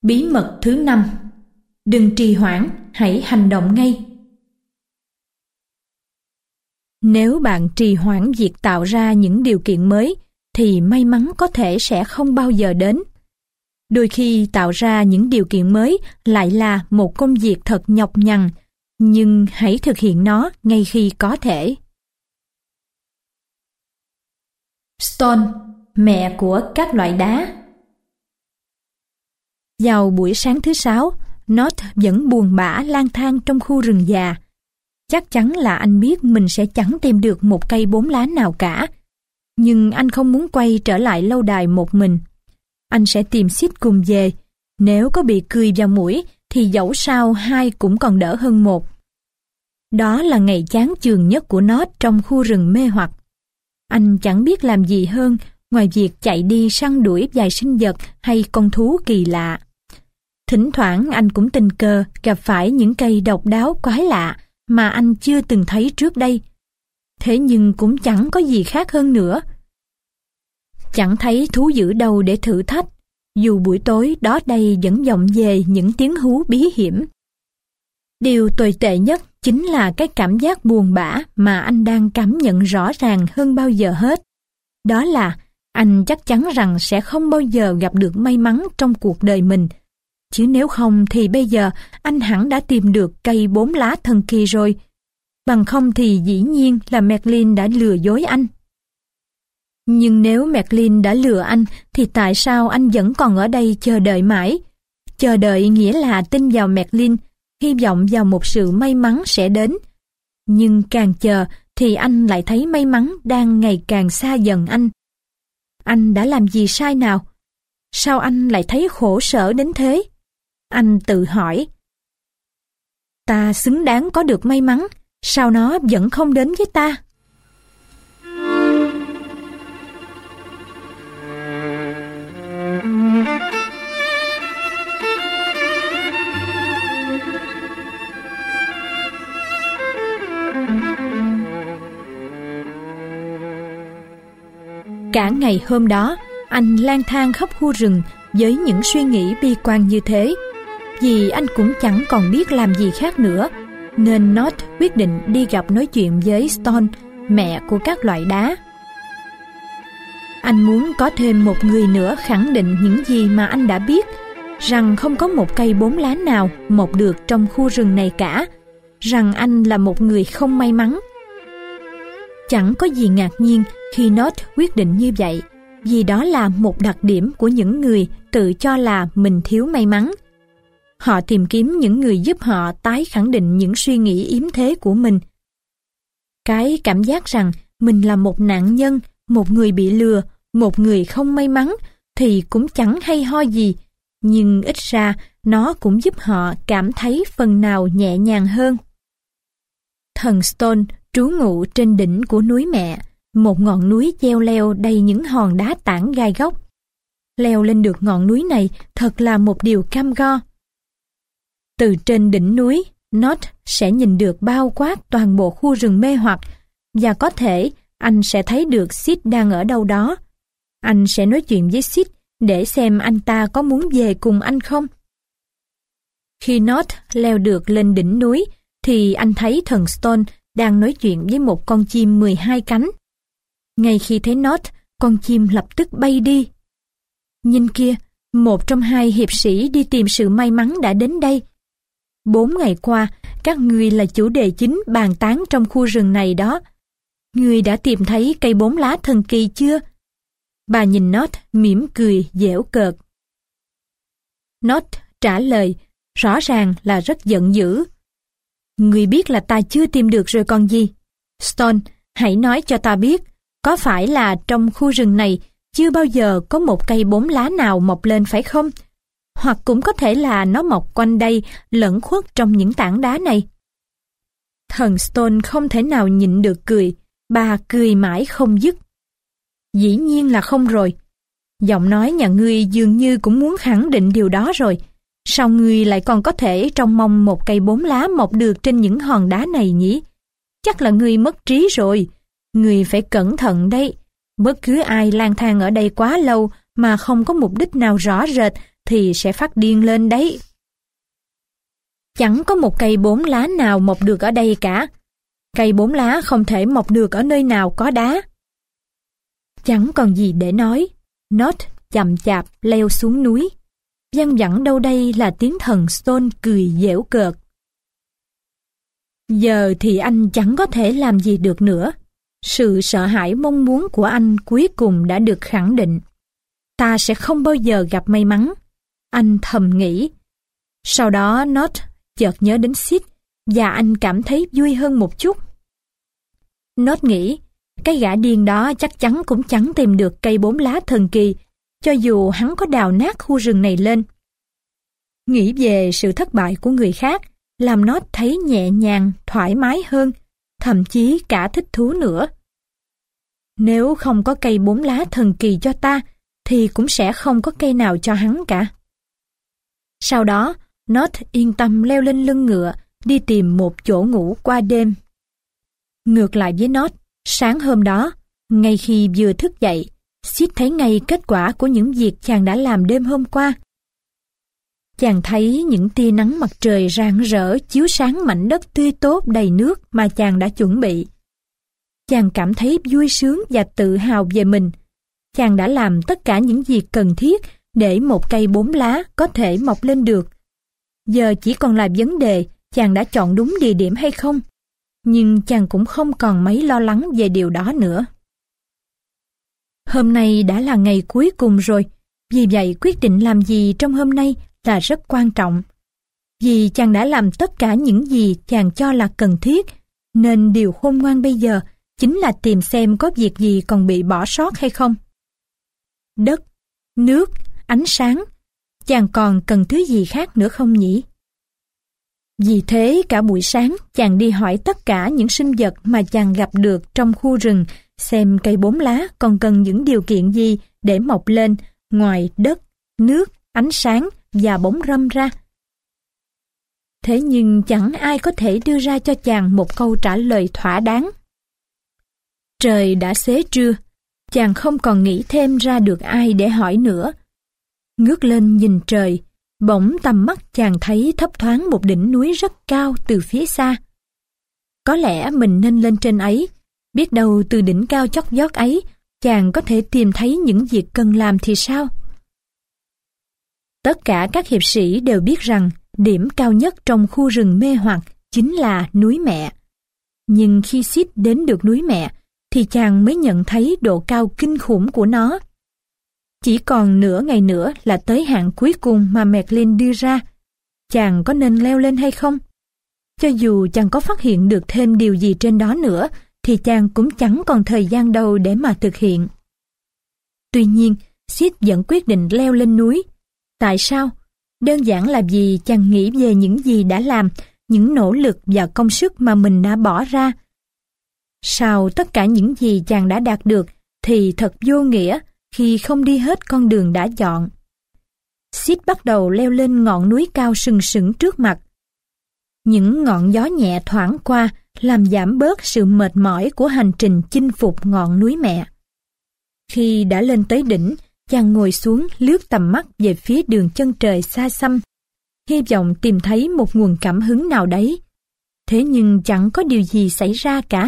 Bí mật thứ 5. Đừng trì hoãn, hãy hành động ngay. Nếu bạn trì hoãn việc tạo ra những điều kiện mới, thì may mắn có thể sẽ không bao giờ đến. Đôi khi tạo ra những điều kiện mới lại là một công việc thật nhọc nhằn, nhưng hãy thực hiện nó ngay khi có thể. Stone, mẹ của các loại đá. Vào buổi sáng thứ 6, Nott vẫn buồn bã lang thang trong khu rừng già. Chắc chắn là anh biết mình sẽ chẳng tìm được một cây 4 lá nào cả. Nhưng anh không muốn quay trở lại lâu đài một mình. Anh sẽ tìm Sid cùng về. Nếu có bị cười vào mũi thì dẫu sao 2 cũng còn đỡ hơn 1. Đó là ngày chán chường nhất của Nott trong khu rừng mê hoặc. Anh chẳng biết làm gì hơn ngoài việc chạy đi săn đuổi vài sinh vật hay con thú kỳ lạ. Thỉnh thoảng anh cũng tình cờ gặp phải những cây độc đáo quái lạ mà anh chưa từng thấy trước đây. Thế nhưng cũng chẳng có gì khác hơn nữa. Chẳng thấy thú dữ đâu để thử thách, dù buổi tối đó đây vẫn vọng về những tiếng hú bí hiểm. Điều tồi tệ nhất chính là cái cảm giác buồn bã mà anh đang cảm nhận rõ ràng hơn bao giờ hết. Đó là anh chắc chắn rằng sẽ không bao giờ gặp được may mắn trong cuộc đời mình. Chứ nếu không thì bây giờ anh hẳn đã tìm được cây 4 lá thần kỳ rồi. Bằng không thì dĩ nhiên là Merlin đã lừa dối anh. Nhưng nếu Merlin đã lừa anh thì tại sao anh vẫn còn ở đây chờ đợi mãi? Chờ đợi nghĩa là tin vào Merlin, hy vọng vào một sự may mắn sẽ đến. Nhưng càng chờ thì anh lại thấy may mắn đang ngày càng xa dần anh. Anh đã làm gì sai nào? Sao anh lại thấy khổ sở đến thế? Anh tự hỏi. Ta xứng đáng có được may mắn, sao nó vẫn không đến với ta? Cả ngày hôm đó, anh lang thang khắp khu rừng với những suy nghĩ bi quan như thế. Vì anh cũng chẳng còn biết làm gì khác nữa, nên Nott quyết định đi gặp nói chuyện với Stone, mẹ của các loại đá. Anh muốn có thêm một người nữa khẳng định những gì mà anh đã biết, rằng không có một cây 4 lá nào mọc được trong khu rừng này cả, rằng anh là một người không may mắn. Chẳng có gì ngạc nhiên khi Nott quyết định như vậy, vì đó là một đặc điểm của những người tự cho là mình thiếu may mắn. Họ tìm kiếm những người giúp họ tái khẳng định những suy nghĩ yếm thế của mình. Cái cảm giác rằng mình là một nạn nhân, một người bị lừa, một người không may mắn thì cũng chẳng hay ho gì, nhưng ít ra nó cũng giúp họ cảm thấy phần nào nhẹ nhàng hơn. Thần Stone trú ngụ trên đỉnh của núi mẹ, một ngọn núi cheo leo đầy những hòn đá tảng gai góc. Leo lên được ngọn núi này thật là một điều cam go. Từ trên đỉnh núi, Nott sẽ nhìn được bao quát toàn bộ khu rừng mê hoặc, và có thể anh sẽ thấy được Sid đang ở đâu đó. Anh sẽ nói chuyện với Sid để xem anh ta có muốn về cùng anh không. Khi Nott leo được lên đỉnh núi, thì anh thấy thần Stone đang nói chuyện với một con chim 12 cánh. Ngay khi thấy Nott, con chim lập tức bay đi. Nhìn kia, một trong 2 hiệp sĩ đi tìm sự may mắn đã đến đây. 4 ngày qua, các ngươi là chủ đề chính bàn tán trong khu rừng này đó. Ngươi đã tìm thấy cây 4 lá thần kỳ chưa? Bà nhìn Nott mỉm cười giễu cợt. Nott trả lời, rõ ràng là rất giận dữ. Ngươi biết là ta chưa tìm được rồi còn gì. Stone, hãy nói cho ta biết, có phải là trong khu rừng này chưa bao giờ có một cây 4 lá nào mọc lên phải không? Hoặc cũng có thể là nó mọc quanh đây, lẫn khuất trong những tảng đá này. Thần Stone không thể nào nhịn được cười, bà cười mãi không dứt. Dĩ nhiên là không rồi. Giọng nói nhà ngươi dường như cũng muốn khẳng định điều đó rồi. Sao ngươi lại còn có thể trông mong một cây 4 lá mọc được trên những hòn đá này nhỉ? Chắc là ngươi mất trí rồi. Ngươi phải cẩn thận đấy. Bất cứ ai lang thang ở đây quá lâu mà không có mục đích nào rõ rệt thì sẽ phát điên lên đấy. Chẳng có một cây 4 lá nào mọc được ở đây cả. Cây 4 lá không thể mọc được ở nơi nào có đá. Chẳng còn gì để nói. Nốt chậm chạp leo xuống núi. Văng vẳng đâu đây là tiếng thần Stone cười giễu cợt. Giờ thì anh chẳng có thể làm gì được nữa. Sự sợ hãi mong muốn của anh cuối cùng đã được khẳng định. Ta sẽ không bao giờ gặp may mắn. Anh thầm nghĩ. Sau đó Nốt chợt nhớ đến Sid và anh cảm thấy vui hơn một chút. Nốt nghĩ, cái gã điên đó chắc chắn cũng chẳng tìm được cây 4 lá thần kỳ, cho dù hắn có đào nát khu rừng này lên. Nghĩ về sự thất bại của người khác, làm Nốt thấy nhẹ nhàng, thoải mái hơn, thậm chí cả thích thú nữa. Nếu không có cây 4 lá thần kỳ cho ta, thì cũng sẽ không có cây nào cho hắn cả. Sau đó, Nốt yên tâm leo lên lưng ngựa, đi tìm một chỗ ngủ qua đêm. Ngược lại với Nốt, sáng hôm đó, ngay khi vừa thức dậy, Sid thấy ngay kết quả của những việc chàng đã làm đêm hôm qua. Chàng thấy những tia nắng mặt trời rạng rỡ chiếu sáng mảnh đất tươi tốt đầy nước mà chàng đã chuẩn bị. Chàng cảm thấy vui sướng và tự hào về mình. Chàng đã làm tất cả những gì cần thiết để một cây 4 lá có thể mọc lên được. Giờ chỉ còn là vấn đề chàng đã chọn đúng địa điểm hay không. Nhưng chàng cũng không còn mấy lo lắng về điều đó nữa. Hôm nay đã là ngày cuối cùng rồi, vì vậy quyết định làm gì trong hôm nay là rất quan trọng. Vì chàng đã làm tất cả những gì chàng cho là cần thiết, nên điều khôn ngoan bây giờ chính là tìm xem có việc gì còn bị bỏ sót hay không. Đất, nước, ánh sáng, chàng còn cần thứ gì khác nữa không nhỉ? Vì thế cả buổi sáng chàng đi hỏi tất cả những sinh vật mà chàng gặp được trong khu rừng xem cây 4 lá còn cần những điều kiện gì để mọc lên ngoài đất, nước, ánh sáng và bóng râm ra. Thế nhưng chẳng ai có thể đưa ra cho chàng một câu trả lời thỏa đáng. Trời đã xế trưa, chàng không còn nghĩ thêm ra được ai để hỏi nữa. Ngước lên nhìn trời, bỗng tầm mắt chàng thấy thấp thoáng một đỉnh núi rất cao từ phía xa. Có lẽ mình nên lên trên ấy, biết đâu từ đỉnh cao chót vót ấy, chàng có thể tìm thấy những việc cần làm thì sao? Tất cả các hiệp sĩ đều biết rằng điểm cao nhất trong khu rừng mê hoặc chính là núi mẹ. Nhưng khi Sid đến được núi mẹ, thì chàng mới nhận thấy độ cao kinh khủng của nó. Chỉ còn nửa ngày nữa là tới hạn cuối cùng mà Maclean đưa ra. Chàng có nên leo lên hay không? Cho dù chàng có phát hiện được thêm điều gì trên đó nữa, thì chàng cũng chẳng còn thời gian đâu để mà thực hiện. Tuy nhiên, Sid vẫn quyết định leo lên núi. Tại sao? Đơn giản là vì chàng nghĩ về những gì đã làm, những nỗ lực và công sức mà mình đã bỏ ra. Sau tất cả những gì chàng đã đạt được thì thật vô nghĩa khi không đi hết con đường đã chọn. Sid bắt đầu leo lên ngọn núi cao sừng sững trước mặt. Những ngọn gió nhẹ thoảng qua làm giảm bớt sự mệt mỏi của hành trình chinh phục ngọn núi mẹ. Khi đã lên tới đỉnh, chàng ngồi xuống lướt tầm mắt về phía đường chân trời xa xăm, hy vọng tìm thấy một nguồn cảm hứng nào đấy. Thế nhưng chẳng có điều gì xảy ra cả.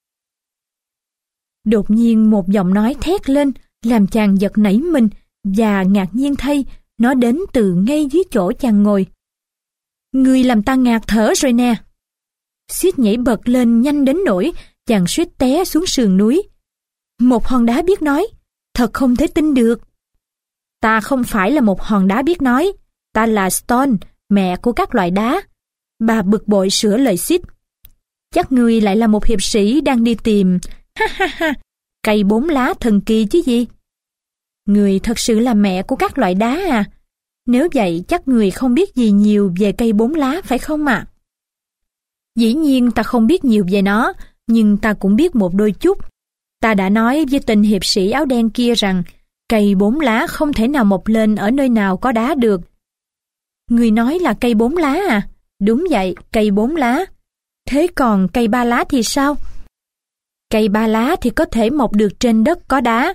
Đột nhiên một giọng nói thét lên, làm chàng giật nảy mình, và ngạc nhiên thay, nó đến từ ngay dưới chỗ chàng ngồi. Người làm ta ngạt thở rồi nè. Sid nhảy bật lên nhanh đến nỗi chàng suýt té xuống sườn núi. Một hòn đá biết nói, thật không thể tin được. Ta không phải là một hòn đá biết nói, ta là Stone, mẹ của các loại đá. Bà bực bội sửa lời Sid. Chắc ngươi lại là một hiệp sĩ đang đi tìm, ha ha ha, cây 4 lá thần kỳ chứ gì. Người thật sự là mẹ của các loại đá à? Nếu vậy chắc người không biết gì nhiều về cây 4 lá phải không ạ? Dĩ nhiên ta không biết nhiều về nó, nhưng ta cũng biết một đôi chút. Ta đã nói với tên hiệp sĩ áo đen kia rằng cây 4 lá không thể nào mọc lên ở nơi nào có đá được. Người nói là cây 4 lá à? Đúng vậy, cây 4 lá. Thế còn cây 3 lá thì sao? Cây 3 lá thì có thể mọc được trên đất có đá.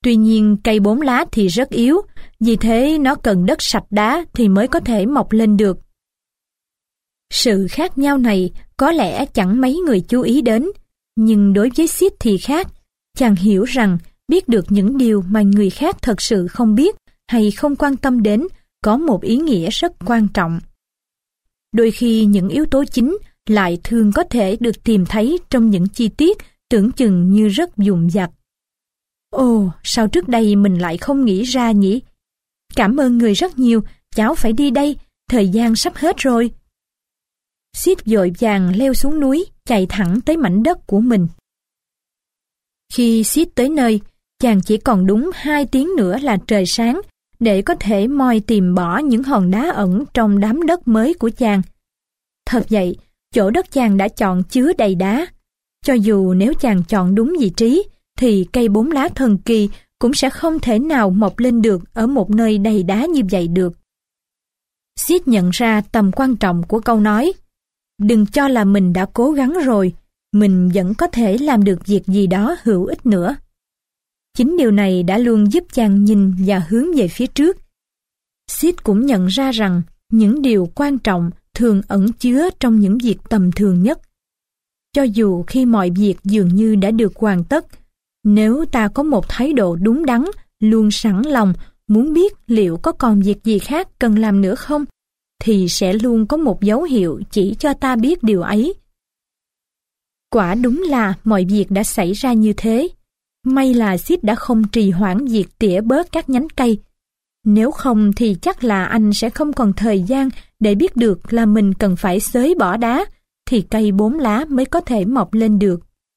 Tuy nhiên cây 4 lá thì rất yếu, vì thế nó cần đất sạch đá thì mới có thể mọc lên được. Sự khác nhau này có lẽ chẳng mấy người chú ý đến, nhưng đối với Sid thì khác. Chàng hiểu rằng biết được những điều mà người khác thật sự không biết hay không quan tâm đến có một ý nghĩa rất quan trọng. Đôi khi những yếu tố chính lại thường có thể được tìm thấy trong những chi tiết tưởng chừng như rất vụn vặt. Ồ, sao trước đây mình lại không nghĩ ra nhỉ? Cảm ơn người rất nhiều, cháu phải đi đây, thời gian sắp hết rồi. Sid vội vàng leo xuống núi, chạy thẳng tới mảnh đất của mình. Khi Sid tới nơi, chàng chỉ còn đúng 2 tiếng nữa là trời sáng, để có thể moi tìm bỏ những hòn đá ẩn trong đám đất mới của chàng. Thật vậy, chỗ đất chàng đã chọn chứa đầy đá. Cho dù nếu chàng chọn đúng vị trí, thì cây 4 lá thần kỳ cũng sẽ không thể nào mọc lên được ở một nơi đầy đá như vậy được. Sid nhận ra tầm quan trọng của câu nói, đừng cho là mình đã cố gắng rồi, mình vẫn có thể làm được việc gì đó hữu ích nữa. Chính điều này đã luôn giúp chàng nhìn và hướng về phía trước. Sid cũng nhận ra rằng những điều quan trọng thường ẩn chứa trong những việc tầm thường nhất. Cho dù khi mọi việc dường như đã được hoàn tất, nếu ta có một thái độ đúng đắn, luôn sẵn lòng muốn biết liệu có còn việc gì khác cần làm nữa không, thì sẽ luôn có một dấu hiệu chỉ cho ta biết điều ấy. Quả đúng là mọi việc đã xảy ra như thế. May là Sid đã không trì hoãn việc tỉa bớt các nhánh cây. Nếu không thì chắc là anh sẽ không còn thời gian để biết được là mình cần phải xới bỏ đá, thì cây 4 lá mới có thể mọc lên được.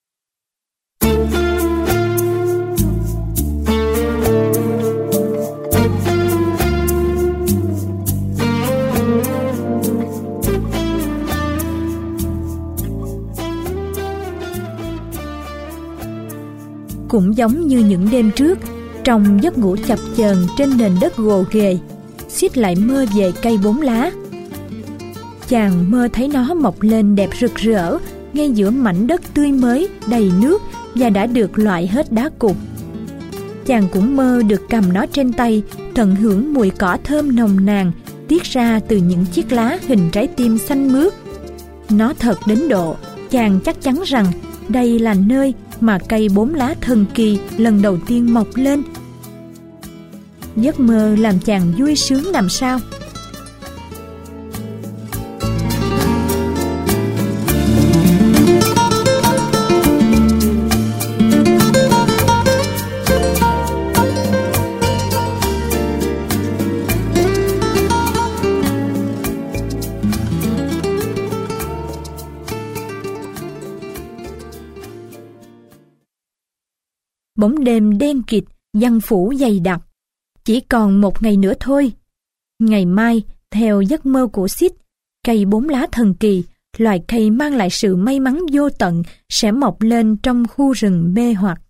Cũng giống như những đêm trước, trong giấc ngủ chập chờn trên nền đất gồ ghề, Sid lại mơ về cây 4 lá. Chàng mơ thấy nó mọc lên đẹp rực rỡ ngay giữa mảnh đất tươi mới, đầy nước và đã được loại hết đá cục. Chàng cũng mơ được cầm nó trên tay, tận hưởng mùi cỏ thơm nồng nàn tiết ra từ những chiếc lá hình trái tim xanh mướt. Nó thật đến độ chàng chắc chắn rằng đây là nơi mà cây 4 lá thần kỳ lần đầu tiên mọc lên. Giấc mơ làm chàng vui sướng làm sao. Bóng đêm đen kịt, giăng phủ dày đặc. Chỉ còn một ngày nữa thôi. Ngày mai, theo giấc mơ của Sid, cây 4 lá thần kỳ, loài cây mang lại sự may mắn vô tận, sẽ mọc lên trong khu rừng mê hoặc.